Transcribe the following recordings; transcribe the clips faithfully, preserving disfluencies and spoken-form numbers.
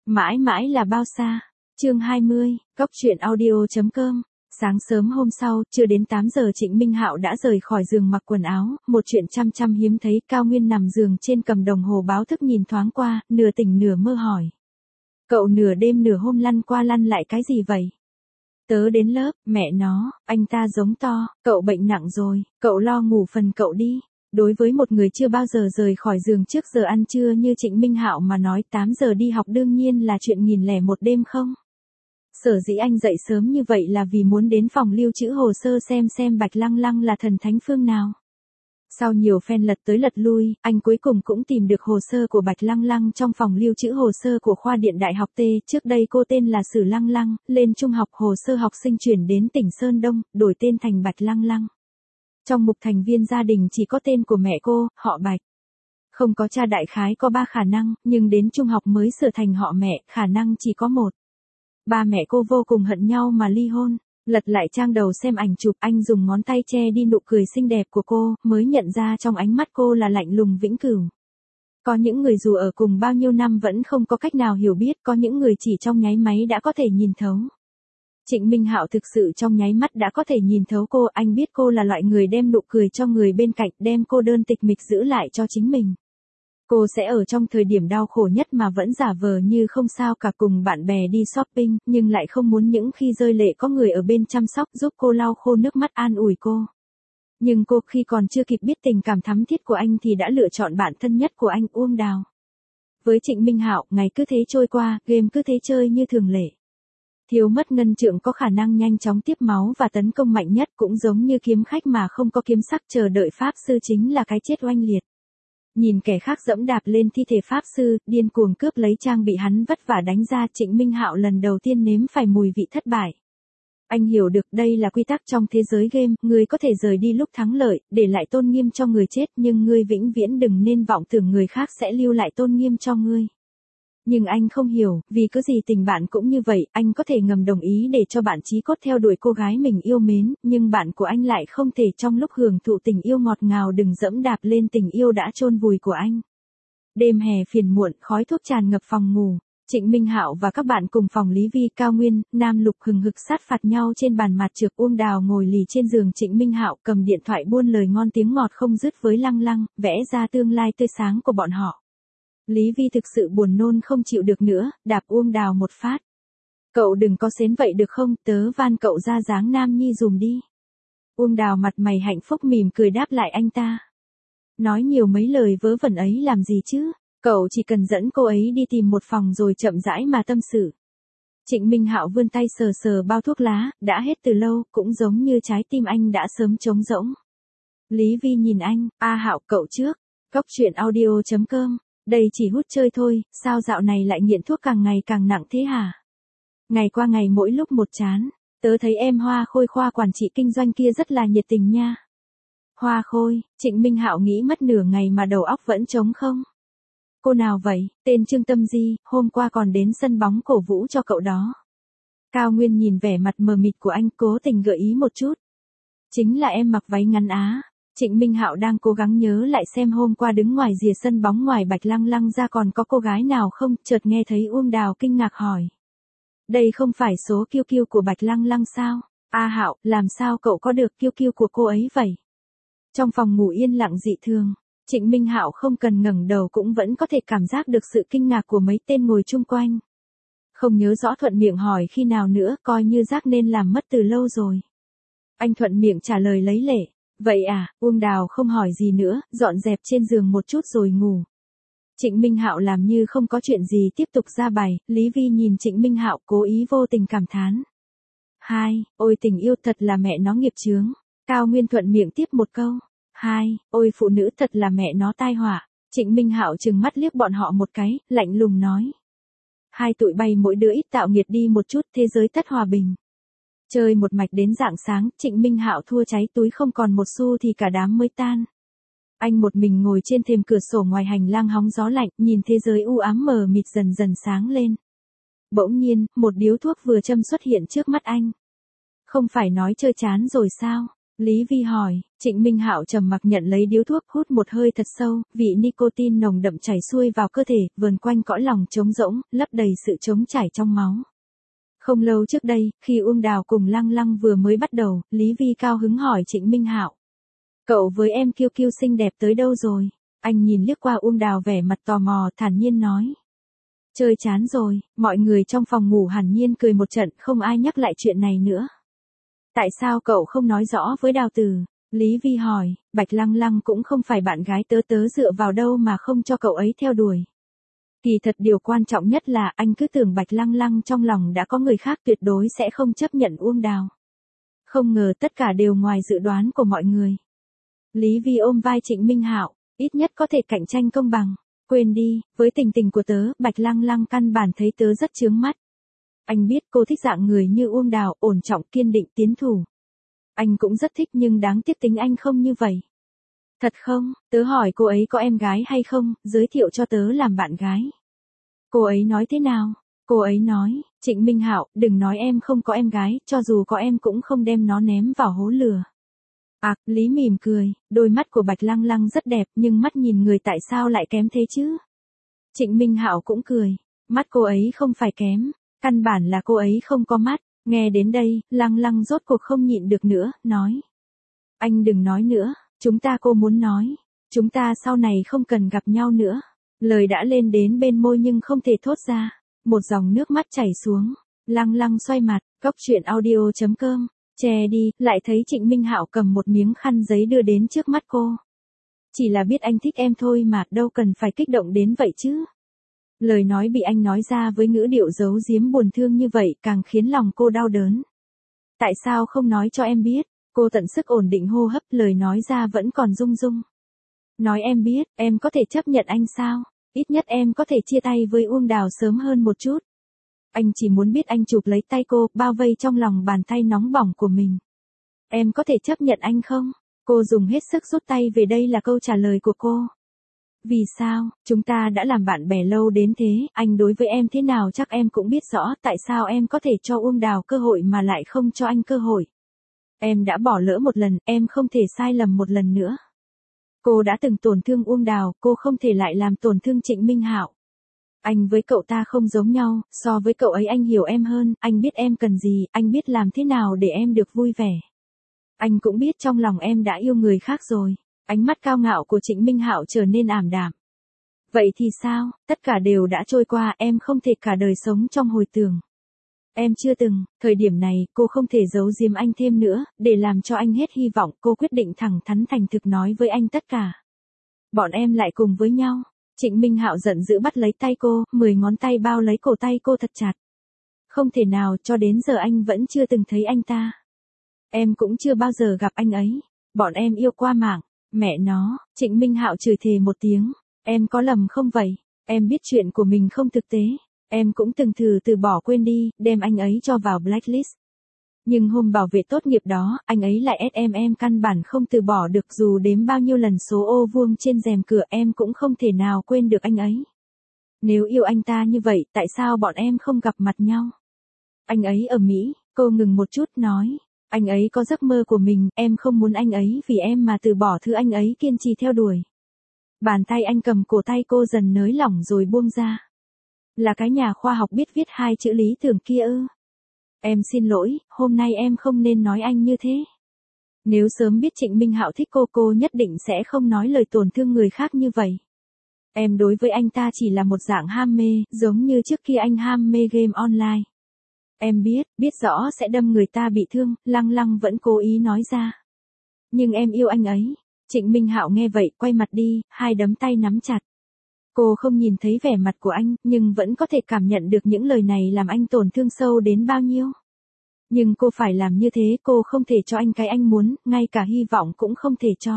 Mãi mãi là bao xa. Chương hai mươi, Cóc truyện audio chấm com. Sáng sớm hôm sau, chưa đến tám giờ Trịnh Minh Hạo đã rời khỏi giường mặc quần áo, một chuyện chăm chăm hiếm thấy. Cao Nguyên nằm giường trên cầm đồng hồ báo thức nhìn thoáng qua, nửa tỉnh nửa mơ hỏi. Cậu nửa đêm nửa hôm lăn qua lăn lại cái gì vậy? Tớ đến lớp, mẹ nó, anh ta giống to, cậu bệnh nặng rồi, cậu lo ngủ phần cậu đi. Đối với một người chưa bao giờ rời khỏi giường trước giờ ăn trưa như Trịnh Minh Hạo mà nói tám giờ đi học đương nhiên là chuyện nghìn lẻ một đêm không? Sở dĩ anh dậy sớm như vậy là vì muốn đến phòng lưu trữ hồ sơ xem xem Bạch Lăng Lăng là thần thánh phương nào. Sau nhiều phen lật tới lật lui, anh cuối cùng cũng tìm được hồ sơ của Bạch Lăng Lăng trong phòng lưu trữ hồ sơ của khoa điện đại học T. Trước đây cô tên là Sử Lăng Lăng, lên trung học hồ sơ học sinh chuyển đến tỉnh Sơn Đông, đổi tên thành Bạch Lăng Lăng. Trong mục thành viên gia đình chỉ có tên của mẹ cô, họ Bạch. Không có cha đại khái có ba khả năng, nhưng đến trung học mới sửa thành họ mẹ, khả năng chỉ có một. Ba mẹ cô vô cùng hận nhau mà ly hôn. Lật lại trang đầu xem ảnh chụp, anh dùng ngón tay che đi nụ cười xinh đẹp của cô, mới nhận ra trong ánh mắt cô là lạnh lùng vĩnh cửu. Có những người dù ở cùng bao nhiêu năm vẫn không có cách nào hiểu biết, có những người chỉ trong nháy máy đã có thể nhìn thấu. Trịnh Minh Hạo thực sự trong nháy mắt đã có thể nhìn thấu cô, anh biết cô là loại người đem nụ cười cho người bên cạnh, đem cô đơn tịch mịch giữ lại cho chính mình. Cô sẽ ở trong thời điểm đau khổ nhất mà vẫn giả vờ như không sao cả, cùng bạn bè đi shopping, nhưng lại không muốn những khi rơi lệ có người ở bên chăm sóc giúp cô lau khô nước mắt an ủi cô. Nhưng cô khi còn chưa kịp biết tình cảm thắm thiết của anh thì đã lựa chọn bạn thân nhất của anh, Uông Đào. Với Trịnh Minh Hạo, ngày cứ thế trôi qua, game cứ thế chơi như thường lệ. Thiếu mất ngân trượng có khả năng nhanh chóng tiếp máu và tấn công mạnh nhất, cũng giống như kiếm khách mà không có kiếm sắc chờ đợi pháp sư chính là cái chết oanh liệt. Nhìn kẻ khác dẫm đạp lên thi thể pháp sư, điên cuồng cướp lấy trang bị hắn vất vả đánh ra, Trịnh Minh Hạo lần đầu tiên nếm phải mùi vị thất bại. Anh hiểu được đây là quy tắc trong thế giới game, người có thể rời đi lúc thắng lợi, để lại tôn nghiêm cho người chết, nhưng ngươi vĩnh viễn đừng nên vọng tưởng người khác sẽ lưu lại tôn nghiêm cho ngươi. Nhưng anh không hiểu, vì cứ gì tình bạn cũng như vậy, anh có thể ngầm đồng ý để cho bạn chí cốt theo đuổi cô gái mình yêu mến, nhưng bạn của anh lại không thể trong lúc hưởng thụ tình yêu ngọt ngào đừng dẫm đạp lên tình yêu đã chôn vùi của anh. Đêm hè phiền muộn, khói thuốc tràn ngập phòng ngủ. Trịnh Minh Hạo và các bạn cùng phòng Lý Vi, Cao Nguyên, Nam Lục hừng hực sát phạt nhau trên bàn mặt trược. Uông Đào ngồi lì trên giường Trịnh Minh Hạo, cầm điện thoại buôn lời ngon tiếng ngọt không dứt với Lăng Lăng, vẽ ra tương lai tươi sáng của bọn họ. Lý Vi thực sự buồn nôn không chịu được nữa, đạp Uông Đào một phát. Cậu đừng có xến vậy được không, tớ van cậu ra dáng nam nhi dùm đi. Uông Đào mặt mày hạnh phúc mỉm cười đáp lại anh ta. Nói nhiều mấy lời vớ vẩn ấy làm gì chứ, cậu chỉ cần dẫn cô ấy đi tìm một phòng rồi chậm rãi mà tâm sự. Trịnh Minh Hạo vươn tay sờ sờ bao thuốc lá, đã hết từ lâu, cũng giống như trái tim anh đã sớm trống rỗng. Lý Vi nhìn anh, a Hạo cậu trước, Cóc truyện audio chấm com. Đây chỉ hút chơi thôi, sao dạo này lại nghiện thuốc càng ngày càng nặng thế hả? Ngày qua ngày mỗi lúc một chán, tớ thấy em Hoa Khôi khoa quản trị kinh doanh kia rất là nhiệt tình nha. Hoa Khôi, Trịnh Minh Hạo nghĩ mất nửa ngày mà đầu óc vẫn trống không? Cô nào vậy, tên Trương Tâm Di, hôm qua còn đến sân bóng cổ vũ cho cậu đó. Cao Nguyên nhìn vẻ mặt mờ mịt của anh cố tình gợi ý một chút. Chính là em mặc váy ngắn á. Trịnh Minh Hạo đang cố gắng nhớ lại xem hôm qua đứng ngoài rìa sân bóng ngoài Bạch Lăng Lăng ra còn có cô gái nào không, chợt nghe thấy Uông Đào kinh ngạc hỏi. Đây không phải số kiêu kiêu của Bạch Lăng Lăng sao? A Hạo, làm sao cậu có được kiêu kiêu của cô ấy vậy? Trong phòng ngủ yên lặng dị thường, Trịnh Minh Hạo không cần ngẩng đầu cũng vẫn có thể cảm giác được sự kinh ngạc của mấy tên ngồi chung quanh. Không nhớ rõ thuận miệng hỏi khi nào nữa, coi như giác nên làm mất từ lâu rồi. Anh thuận miệng trả lời lấy lệ. Vậy à, Uông Đào không hỏi gì nữa, dọn dẹp trên giường một chút rồi ngủ. Trịnh Minh Hạo làm như không có chuyện gì tiếp tục ra bài, Lý Vi nhìn Trịnh Minh Hạo cố ý vô tình cảm thán. Hai, ôi tình yêu thật là mẹ nó nghiệp chướng. Cao Nguyên thuận miệng tiếp một câu. Hai, ôi phụ nữ thật là mẹ nó tai họa. Trịnh Minh Hạo trừng mắt liếc bọn họ một cái, lạnh lùng nói. Hai tụi bay mỗi đứa ít tạo nghiệt đi một chút, thế giới tất hòa bình. Chơi một mạch đến rạng sáng, Trịnh Minh Hạo thua cháy túi không còn một xu thì cả đám mới tan. Anh một mình ngồi trên thềm cửa sổ ngoài hành lang hóng gió lạnh, nhìn thế giới u ám mờ mịt dần dần sáng lên. Bỗng nhiên, một điếu thuốc vừa châm xuất hiện trước mắt anh. Không phải nói chơi chán rồi sao? Lý Vi hỏi, Trịnh Minh Hạo trầm mặc nhận lấy điếu thuốc, hút một hơi thật sâu, vị nicotine nồng đậm chảy xuôi vào cơ thể, vờn quanh cõi lòng trống rỗng, lấp đầy sự trống trải trong máu. Không lâu trước đây, khi Uông Đào cùng Lăng Lăng vừa mới bắt đầu, Lý Vi cao hứng hỏi Trịnh Minh Hạo. Cậu với em Kiêu Kiêu xinh đẹp tới đâu rồi? Anh nhìn liếc qua Uông Đào vẻ mặt tò mò, thản nhiên nói. Chơi chán rồi, mọi người trong phòng ngủ hẳn nhiên cười một trận, không ai nhắc lại chuyện này nữa. Tại sao cậu không nói rõ với Đào Tử? Lý Vi hỏi, Bạch Lăng Lăng cũng không phải bạn gái tớ tớ dựa vào đâu mà không cho cậu ấy theo đuổi. Kỳ thật điều quan trọng nhất là anh cứ tưởng Bạch Lăng Lăng trong lòng đã có người khác, tuyệt đối sẽ không chấp nhận Uông Đào. Không ngờ tất cả đều ngoài dự đoán của mọi người. Lý Vi ôm vai Trịnh Minh Hạo, ít nhất có thể cạnh tranh công bằng. Quên đi, với tình tình của tớ, Bạch Lăng Lăng căn bản thấy tớ rất chướng mắt. Anh biết cô thích dạng người như Uông Đào, ổn trọng, kiên định, tiến thủ. Anh cũng rất thích nhưng đáng tiếc tính anh không như vậy. Thật không, tớ hỏi cô ấy có em gái hay không, giới thiệu cho tớ làm bạn gái. Cô ấy nói thế nào? Cô ấy nói, Trịnh Minh Hạo, đừng nói em không có em gái, cho dù có em cũng không đem nó ném vào hố lửa. À, Lý mỉm cười, đôi mắt của Bạch Lăng Lăng rất đẹp nhưng mắt nhìn người tại sao lại kém thế chứ? Trịnh Minh Hạo cũng cười, mắt cô ấy không phải kém, căn bản là cô ấy không có mắt. Nghe đến đây, Lăng Lăng rốt cuộc không nhịn được nữa, nói. Anh đừng nói nữa, chúng ta cô muốn nói, chúng ta sau này không cần gặp nhau nữa. Lời đã lên đến bên môi nhưng không thể thốt ra, một dòng nước mắt chảy xuống. Lăng Lăng xoay mặt, cóc truyện audio chấm com, che đi, lại thấy Trịnh Minh Hạo cầm một miếng khăn giấy đưa đến trước mắt cô. Chỉ là biết anh thích em thôi mà, đâu cần phải kích động đến vậy chứ. Lời nói bị anh nói ra với ngữ điệu giấu giếm buồn thương như vậy càng khiến lòng cô đau đớn. Tại sao không nói cho em biết? Cô tận sức ổn định hô hấp, lời nói ra vẫn còn rung rung. Nói em biết, em có thể chấp nhận anh sao? Ít nhất em có thể chia tay với Uông Đào sớm hơn một chút. Anh chỉ muốn biết anh chụp lấy tay cô, bao vây trong lòng bàn tay nóng bỏng của mình. Em có thể chấp nhận anh không? Cô dùng hết sức rút tay về, đây là câu trả lời của cô. Vì sao, chúng ta đã làm bạn bè lâu đến thế, anh đối với em thế nào chắc em cũng biết rõ, tại sao em có thể cho Uông Đào cơ hội mà lại không cho anh cơ hội. Em đã bỏ lỡ một lần, em không thể sai lầm một lần nữa. Cô đã từng tổn thương Uông Đào, cô không thể lại làm tổn thương Trịnh Minh Hạo. Anh với cậu ta không giống nhau, so với cậu ấy anh hiểu em hơn, anh biết em cần gì, anh biết làm thế nào để em được vui vẻ. Anh cũng biết trong lòng em đã yêu người khác rồi. Ánh mắt cao ngạo của Trịnh Minh Hạo trở nên ảm đạm. Vậy thì sao, tất cả đều đã trôi qua, em không thể cả đời sống trong hồi tưởng. Em chưa từng, thời điểm này, cô không thể giấu giếm anh thêm nữa, để làm cho anh hết hy vọng, cô quyết định thẳng thắn thành thực nói với anh tất cả. Bọn em lại cùng với nhau. Trịnh Minh Hạo giận dữ bắt lấy tay cô, mười ngón tay bao lấy cổ tay cô thật chặt. Không thể nào, cho đến giờ anh vẫn chưa từng thấy anh ta. Em cũng chưa bao giờ gặp anh ấy. Bọn em yêu qua mạng. Mẹ nó, Trịnh Minh Hạo chửi thề một tiếng. Em có lầm không vậy? Em biết chuyện của mình không thực tế. Em cũng từng thử từ bỏ quên đi, đem anh ấy cho vào blacklist. Nhưng hôm bảo vệ tốt nghiệp đó, anh ấy lại ép em em căn bản không từ bỏ được, dù đếm bao nhiêu lần số ô vuông trên rèm cửa em cũng không thể nào quên được anh ấy. Nếu yêu anh ta như vậy, tại sao bọn em không gặp mặt nhau? Anh ấy ở Mỹ, cô ngừng một chút nói. Anh ấy có giấc mơ của mình, em không muốn anh ấy vì em mà từ bỏ thứ anh ấy kiên trì theo đuổi. Bàn tay anh cầm cổ tay cô dần nới lỏng rồi buông ra. Là cái nhà khoa học biết viết hai chữ lý tưởng kia ư? Em xin lỗi, hôm nay em không nên nói anh như thế. Nếu sớm biết Trịnh Minh Hạo thích cô, cô nhất định sẽ không nói lời tổn thương người khác như vậy. Em đối với anh ta chỉ là một dạng ham mê, giống như trước kia anh ham mê game online. Em biết, biết rõ sẽ đâm người ta bị thương, Lăng Lăng vẫn cố ý nói ra. Nhưng em yêu anh ấy. Trịnh Minh Hạo nghe vậy, quay mặt đi, hai đấm tay nắm chặt. Cô không nhìn thấy vẻ mặt của anh, nhưng vẫn có thể cảm nhận được những lời này làm anh tổn thương sâu đến bao nhiêu. Nhưng cô phải làm như thế, cô không thể cho anh cái anh muốn, ngay cả hy vọng cũng không thể cho.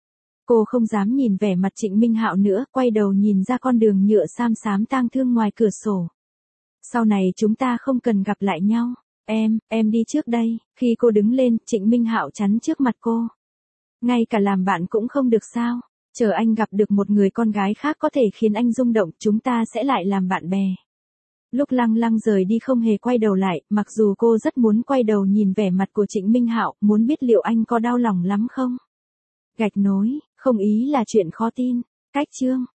Cô không dám nhìn vẻ mặt Trịnh Minh Hạo nữa, quay đầu nhìn ra con đường nhựa xám xám tang thương ngoài cửa sổ. Sau này chúng ta không cần gặp lại nhau. Em, em đi trước đây. Khi cô đứng lên, Trịnh Minh Hạo chắn trước mặt cô. Ngay cả làm bạn cũng không được sao? Chờ anh gặp được một người con gái khác có thể khiến anh rung động, chúng ta sẽ lại làm bạn bè. Lúc Lăng Lăng rời đi không hề quay đầu lại, mặc dù cô rất muốn quay đầu nhìn vẻ mặt của Trịnh Minh Hạo, muốn biết liệu anh có đau lòng lắm không. Gạch nối, không ý là chuyện khó tin. Cách chương